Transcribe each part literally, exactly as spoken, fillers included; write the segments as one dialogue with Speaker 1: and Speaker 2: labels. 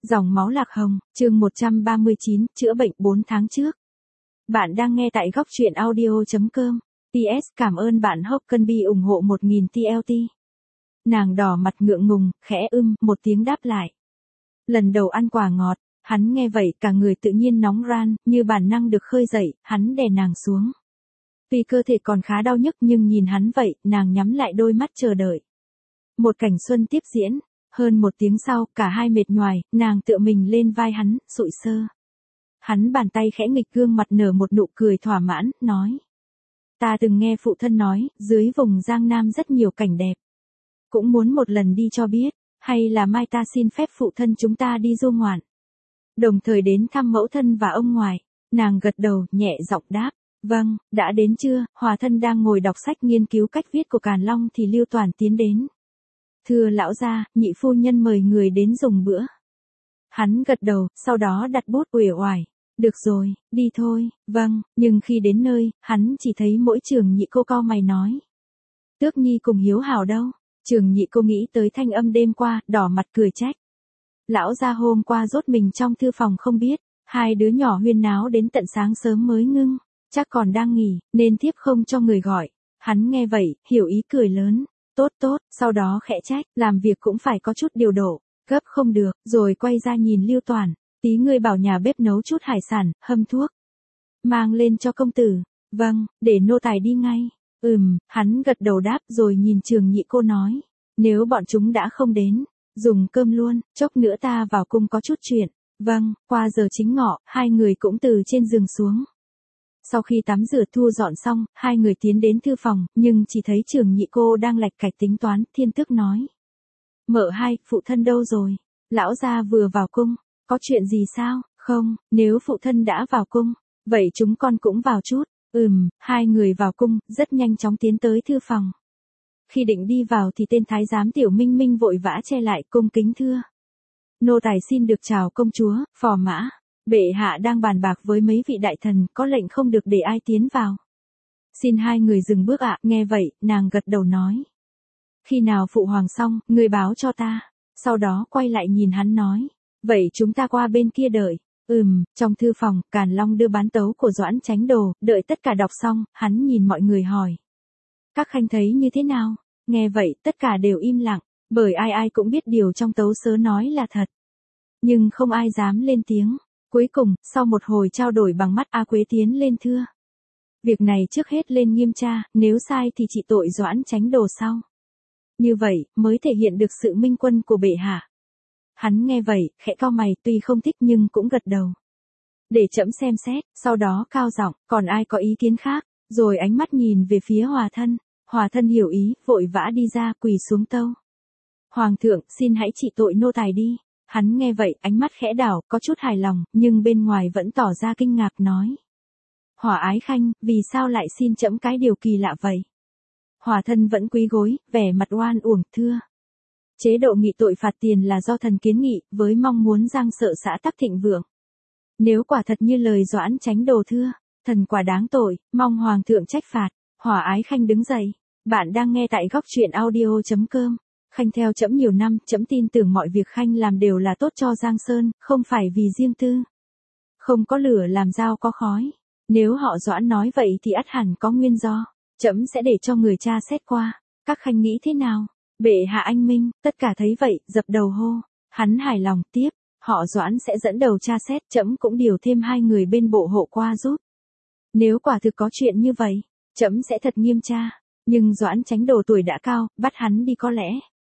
Speaker 1: Dòng máu lạc hồng, chương một trăm ba mươi chín, chữa bệnh bốn tháng trước. Bạn đang nghe tại góc truyện audio.com. pê ét Cảm ơn bạn Huckabee ủng hộ một nghìn tê lờ tê. Nàng đỏ mặt ngượng ngùng, khẽ ưm một tiếng đáp lại. Lần đầu ăn quả ngọt, hắn nghe vậy cả người tự nhiên nóng ran, như bản năng được khơi dậy, hắn đè nàng xuống. Tuy cơ thể còn khá đau nhức nhưng nhìn hắn vậy, nàng nhắm lại đôi mắt chờ đợi. Một cảnh xuân tiếp diễn. Hơn một tiếng sau, cả hai mệt nhoài, nàng tựa mình lên vai hắn, sụi sơ. Hắn bàn tay khẽ nghịch gương mặt nở một nụ cười thỏa mãn, nói. Ta từng nghe phụ thân nói, dưới vùng Giang Nam rất nhiều cảnh đẹp. Cũng muốn một lần đi cho biết, hay là mai ta xin phép phụ thân chúng ta đi du ngoạn. Đồng thời đến thăm mẫu thân và ông ngoại, nàng gật đầu, nhẹ giọng đáp. Vâng, đã đến chưa? Hòa thân đang ngồi đọc sách nghiên cứu cách viết của Càn Long thì Lưu Toàn tiến đến. Thưa lão gia, nhị phu nhân mời người đến dùng bữa. Hắn gật đầu, sau đó đặt bút uể oải. Được rồi, đi thôi, vâng, nhưng khi đến nơi, hắn chỉ thấy mỗi Trường Nhị cô cau mày nói. Tước Nhi cùng Hiếu Hảo đâu? Trường Nhị cô nghĩ tới thanh âm đêm qua, đỏ mặt cười trách. Lão gia hôm qua rốt mình trong thư phòng không biết, hai đứa nhỏ huyên náo đến tận sáng sớm mới ngưng, chắc còn đang nghỉ, nên thiếp không cho người gọi. Hắn nghe vậy, hiểu ý cười lớn. Tốt tốt, sau đó khẽ trách, làm việc cũng phải có chút điều độ, gấp không được, rồi quay ra nhìn Lưu Toàn, tí ngươi bảo nhà bếp nấu chút hải sản, hâm thuốc. Mang lên cho công tử, vâng, để nô tài đi ngay, ừm, hắn gật đầu đáp rồi nhìn Trường Nhị cô nói, nếu bọn chúng đã không đến, dùng cơm luôn, chốc nữa ta vào cung có chút chuyện, vâng, qua giờ chính ngọ, hai người cũng từ trên giường xuống. Sau khi tắm rửa thu dọn xong, hai người tiến đến thư phòng, nhưng chỉ thấy Trường Nhị cô đang lạch cạch tính toán, Thiên Tước nói. Mợ hai, phụ thân đâu rồi? Lão gia vừa vào cung, có chuyện gì sao? Không, nếu phụ thân đã vào cung, vậy chúng con cũng vào chút. Ừm, hai người vào cung, rất nhanh chóng tiến tới thư phòng. Khi định đi vào thì tên thái giám Tiểu Minh Minh vội vã che lại, cung kính thưa. Nô tài xin được chào công chúa, phò mã. Bệ hạ đang bàn bạc với mấy vị đại thần, có lệnh không được để ai tiến vào. Xin hai người dừng bước ạ, nghe vậy, nàng gật đầu nói. Khi nào phụ hoàng xong, người báo cho ta. Sau đó quay lại nhìn hắn nói. Vậy chúng ta qua bên kia đợi. Ừm, trong thư phòng, Càn Long đưa bán tấu của Doãn Chánh Đồ, đợi tất cả đọc xong, hắn nhìn mọi người hỏi. Các khanh thấy như thế nào? Nghe vậy, tất cả đều im lặng, bởi ai ai cũng biết điều trong tấu sớ nói là thật. Nhưng không ai dám lên tiếng. Cuối cùng, sau một hồi trao đổi bằng mắt A Quế tiến lên thưa. Việc này trước hết lên nghiêm tra, nếu sai thì trị tội Doãn Chánh Đồ sau. Như vậy, mới thể hiện được sự minh quân của bệ hạ. Hắn nghe vậy, khẽ cau mày, tuy không thích nhưng cũng gật đầu. Để trẫm xem xét, sau đó cao giọng, còn ai có ý kiến khác, rồi ánh mắt nhìn về phía Hòa thân. Hòa thân hiểu ý, vội vã đi ra, quỳ xuống tâu. Hoàng thượng, xin hãy trị tội nô tài đi. Hắn nghe vậy, ánh mắt khẽ đảo, có chút hài lòng, nhưng bên ngoài vẫn tỏ ra kinh ngạc nói. Hỏa ái khanh, vì sao lại xin trẫm cái điều kỳ lạ vậy? Hòa thân vẫn cúi gối, vẻ mặt oan uổng, thưa. Chế độ nghị tội phạt tiền là do thần kiến nghị, với mong muốn giang sợ xã tắc thịnh vượng. Nếu quả thật như lời Doãn Chánh Đồ thưa, thần quả đáng tội, mong hoàng thượng trách phạt. Hỏa ái khanh đứng dậy. Bạn đang nghe tại góc truyện audio.com. Khanh theo trẫm nhiều năm, trẫm tin tưởng mọi việc Khanh làm đều là tốt cho Giang Sơn, không phải vì riêng tư. Không có lửa làm dao có khói. Nếu họ Doãn nói vậy thì ắt hẳn có nguyên do. Trẫm sẽ để cho người tra xét qua. Các khanh nghĩ thế nào? Bệ hạ anh minh, tất cả thấy vậy, dập đầu hô. Hắn hài lòng, tiếp, họ Doãn sẽ dẫn đầu tra xét, trẫm cũng điều thêm hai người bên bộ hộ qua giúp. Nếu quả thực có chuyện như vậy, trẫm sẽ thật nghiêm tra. Nhưng Doãn Chánh Đồ tuổi đã cao, bắt hắn đi có lẽ.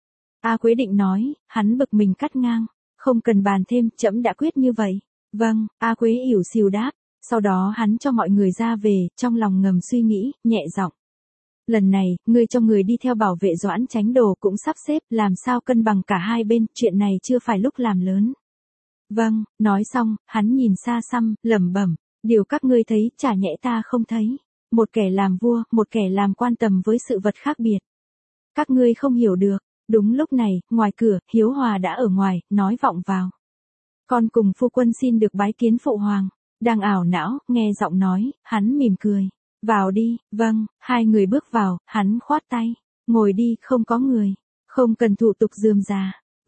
Speaker 1: A Quế định nói, hắn bực mình cắt ngang. Không cần bàn thêm, trẫm đã quyết như vậy. Vâng, A Quế ỉu xìu đáp. Sau đó hắn cho mọi người ra về, trong lòng ngầm suy nghĩ, nhẹ giọng. Lần này, ngươi cho người đi theo bảo vệ Doãn Chánh Đồ cũng sắp xếp, làm sao cân bằng cả hai bên, chuyện này chưa phải lúc làm lớn. Vâng, nói xong, hắn nhìn xa xăm, lẩm bẩm, điều các ngươi thấy, chả nhẽ ta không thấy. Một kẻ làm vua, một kẻ làm quan tầm với sự vật khác biệt. Các ngươi không hiểu được. Đúng lúc này, ngoài cửa, Hiếu Hòa đã ở ngoài, nói vọng vào. Con cùng phu quân xin được bái kiến phụ hoàng. Đang ảo não, nghe giọng nói, hắn mỉm cười. Vào đi, vâng, hai người bước vào, hắn khoát tay. Ngồi đi, không có người. Không cần thủ tục rườm rà.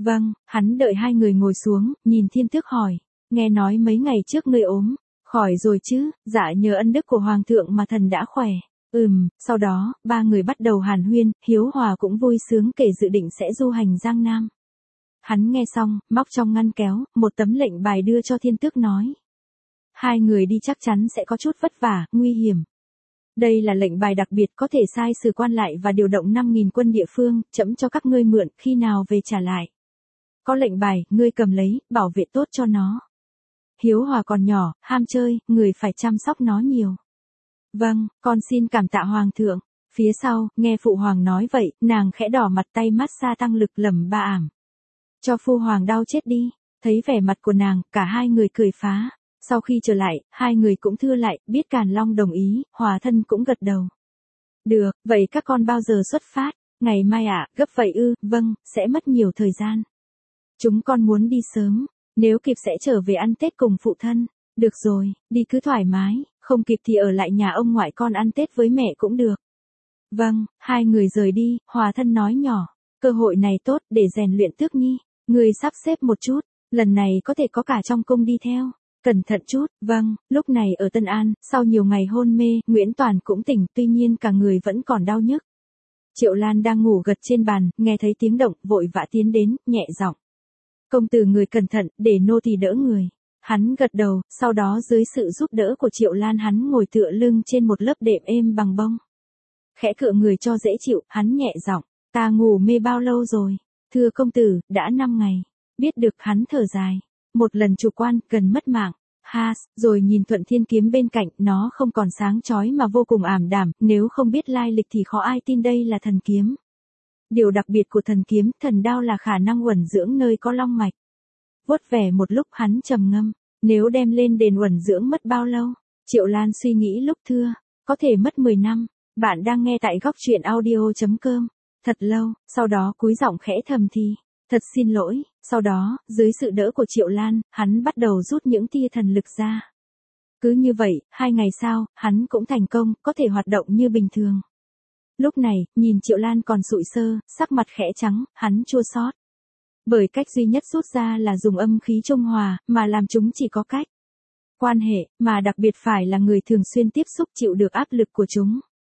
Speaker 1: Vâng, hắn đợi hai người ngồi xuống, nhìn Thiên Tước hỏi, nghe nói mấy ngày trước ngươi ốm, khỏi rồi chứ? Dạ nhờ ân đức của Hoàng thượng mà thần đã khỏe. Ừm, sau đó, ba người bắt đầu hàn huyên, Hiếu Hòa cũng vui sướng kể dự định sẽ du hành Giang Nam. Hắn nghe xong, móc trong ngăn kéo, một tấm lệnh bài đưa cho Thiên Tước nói. Hai người đi chắc chắn sẽ có chút vất vả, nguy hiểm. Đây là lệnh bài đặc biệt có thể sai sử quan lại và điều động năm nghìn quân địa phương, trẫm cho các ngươi mượn, khi nào về trả lại. Có lệnh bài, ngươi cầm lấy, bảo vệ tốt cho nó. Hiếu Hòa còn nhỏ, ham chơi, người phải chăm sóc nó nhiều. Vâng, con xin cảm tạ Hoàng thượng. Phía sau, nghe Phụ Hoàng nói vậy, nàng khẽ đỏ mặt tay massage tăng lực lẩm ba ảm. Cho Phu Hoàng đau chết đi. Thấy vẻ mặt của nàng, cả hai người cười phá. Sau khi trở lại, hai người cũng thưa lại, biết Càn Long đồng ý, Hòa thân cũng gật đầu. Được, vậy các con bao giờ xuất phát? Ngày mai ạ, à, gấp vậy ư? Vâng, sẽ mất nhiều thời gian. Chúng con muốn đi sớm, nếu kịp sẽ trở về ăn Tết cùng phụ thân. Được rồi, đi cứ thoải mái, không kịp thì ở lại nhà ông ngoại con ăn Tết với mẹ cũng được. Vâng, hai người rời đi, Hòa thân nói nhỏ, cơ hội này tốt để rèn luyện Tước Nhi, người sắp xếp một chút, lần này có thể có cả trong cung đi theo. Cẩn thận chút, vâng, lúc này ở Tân An, sau nhiều ngày hôn mê, Nguyễn Toàn cũng tỉnh, tuy nhiên cả người vẫn còn đau nhức. Triệu Lan đang ngủ gật trên bàn, nghe thấy tiếng động, vội vã tiến đến, nhẹ giọng. Công tử người cẩn thận, để nô tỳ đỡ người. Hắn gật đầu, sau đó dưới sự giúp đỡ của Triệu Lan hắn ngồi tựa lưng trên một lớp đệm êm bằng bông. Khẽ cựa người cho dễ chịu, hắn nhẹ giọng, ta ngủ mê bao lâu rồi? Thưa công tử, đã năm ngày. Biết được hắn thở dài. Một lần chủ quan, gần mất mạng. Ha, rồi nhìn Thuận Thiên kiếm bên cạnh, nó không còn sáng chói mà vô cùng ảm đạm, nếu không biết lai lịch thì khó ai tin đây là thần kiếm. Điều đặc biệt của thần kiếm, thần đao là khả năng uẩn dưỡng nơi có long mạch. Vuốt vẻ một lúc hắn trầm ngâm, nếu đem lên đền uẩn dưỡng mất bao lâu? Triệu Lan suy nghĩ lúc thưa, có thể mất mười năm. Bạn đang nghe tại góc truyện audio chấm com. Thật lâu, sau đó cúi giọng khẽ thầm thì. Thật xin lỗi, sau đó, dưới sự đỡ của Triệu Lan, hắn bắt đầu rút những tia thần lực ra. Cứ như vậy, hai ngày sau, hắn cũng thành công, có thể hoạt động như bình thường. Lúc này, nhìn Triệu Lan còn sụi sơ, sắc mặt khẽ trắng, hắn chua xót. Bởi cách duy nhất rút ra là dùng âm khí trung hòa, mà làm chúng chỉ có cách quan hệ, mà đặc biệt phải là người thường xuyên tiếp xúc chịu được áp lực của chúng.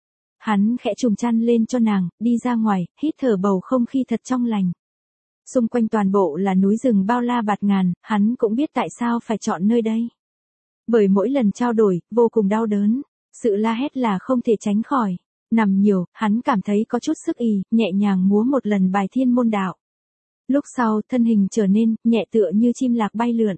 Speaker 1: Hắn khẽ trùm chăn lên cho nàng, đi ra ngoài, hít thở bầu không khí thật trong lành. Xung quanh toàn bộ là núi rừng bao la bạt ngàn, hắn cũng biết tại sao phải chọn nơi đây. Bởi mỗi lần trao đổi, vô cùng đau đớn, sự la hét là không thể tránh khỏi. Nằm nhiều, hắn cảm thấy có chút sức ì, nhẹ nhàng múa một lần bài thiên môn đạo. Lúc sau, thân hình trở nên, nhẹ tựa như chim lạc bay lượn.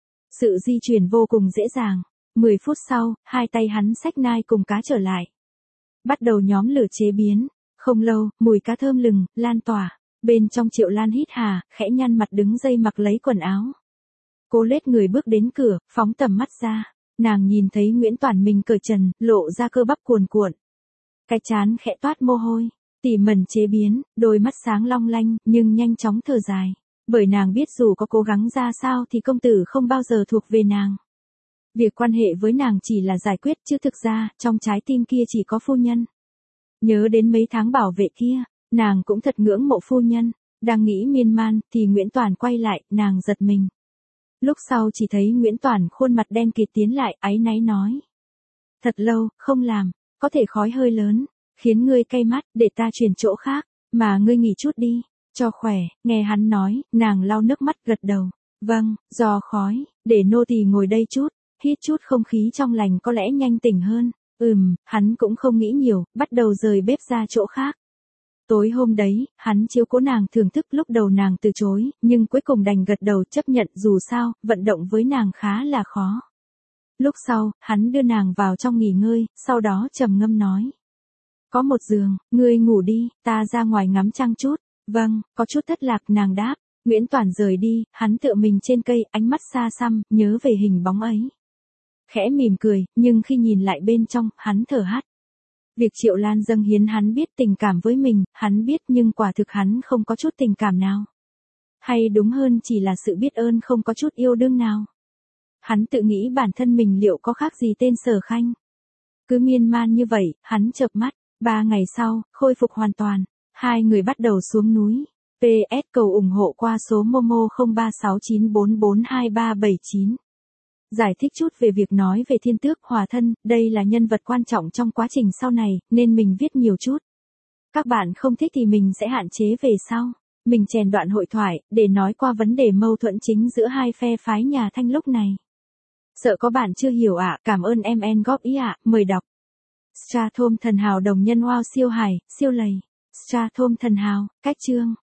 Speaker 1: Sự di chuyển vô cùng dễ dàng. Mười phút sau, hai tay hắn xách nai cùng cá trở lại. Bắt đầu nhóm lửa chế biến. Không lâu, mùi cá thơm lừng, lan tỏa. Bên trong Triệu Lan hít hà, khẽ nhăn mặt đứng dây mặc lấy quần áo. Cô lết người bước đến cửa, phóng tầm mắt ra. Nàng nhìn thấy Nguyễn Toàn mình cởi trần, lộ ra cơ bắp cuồn cuộn. Cái trán khẽ toát mồ hôi, tỉ mẩn chế biến, đôi mắt sáng long lanh, nhưng nhanh chóng thở dài. Bởi nàng biết dù có cố gắng ra sao thì công tử không bao giờ thuộc về nàng. Việc quan hệ với nàng chỉ là giải quyết chứ thực ra, trong trái tim kia chỉ có phu nhân. Nhớ đến mấy tháng bảo vệ kia, nàng cũng thật ngưỡng mộ phu nhân. Đang nghĩ miên man, thì Nguyễn Toàn quay lại, nàng giật mình. Lúc sau chỉ thấy Nguyễn Toàn khuôn mặt đen kịt tiến lại, áy náy nói. Thật lâu, không làm, có thể khói hơi lớn, khiến ngươi cay mắt, để ta chuyển chỗ khác, mà ngươi nghỉ chút đi, cho khỏe. Nghe hắn nói, nàng lau nước mắt gật đầu. Vâng, do khói, để nô tỳ ngồi đây chút, hít chút không khí trong lành có lẽ nhanh tỉnh hơn. Ừm, hắn cũng không nghĩ nhiều, bắt đầu rời bếp ra chỗ khác. Tối hôm đấy, hắn chiếu cố nàng thưởng thức, lúc đầu nàng từ chối, nhưng cuối cùng đành gật đầu chấp nhận, dù sao, vận động với nàng khá là khó. Lúc sau, hắn đưa nàng vào trong nghỉ ngơi, sau đó trầm ngâm nói. Có một giường, ngươi ngủ đi, ta ra ngoài ngắm trăng chút. Vâng, có chút thất lạc, nàng đáp. Nguyễn Toàn rời đi, hắn tựa mình trên cây, ánh mắt xa xăm, nhớ về hình bóng ấy. Khẽ mỉm cười, nhưng khi nhìn lại bên trong, hắn thở hắt. Việc Triệu Lan dâng hiến hắn biết tình cảm với mình, hắn biết nhưng quả thực hắn không có chút tình cảm nào. Hay đúng hơn chỉ là sự biết ơn không có chút yêu đương nào. Hắn tự nghĩ bản thân mình liệu có khác gì tên Sở Khanh. Cứ miên man như vậy, hắn chợp mắt, ba ngày sau, khôi phục hoàn toàn. Hai người bắt đầu xuống núi. pê ét cầu ủng hộ qua số Momo không ba sáu chín bốn bốn hai ba bảy chín. Giải thích chút về việc nói về thiên tước hòa thân, đây là nhân vật quan trọng trong quá trình sau này, nên mình viết nhiều chút. Các bạn không thích thì mình sẽ hạn chế về sau. Mình chèn đoạn hội thoại, để nói qua vấn đề mâu thuẫn chính giữa hai phe phái nhà Thanh lúc này. Sợ có bạn chưa hiểu ạ, à, cảm ơn em en góp ý ạ, à, mời đọc. Strathom thần hào đồng nhân wow siêu hài, siêu lầy. Strathom thần hào, cách chương.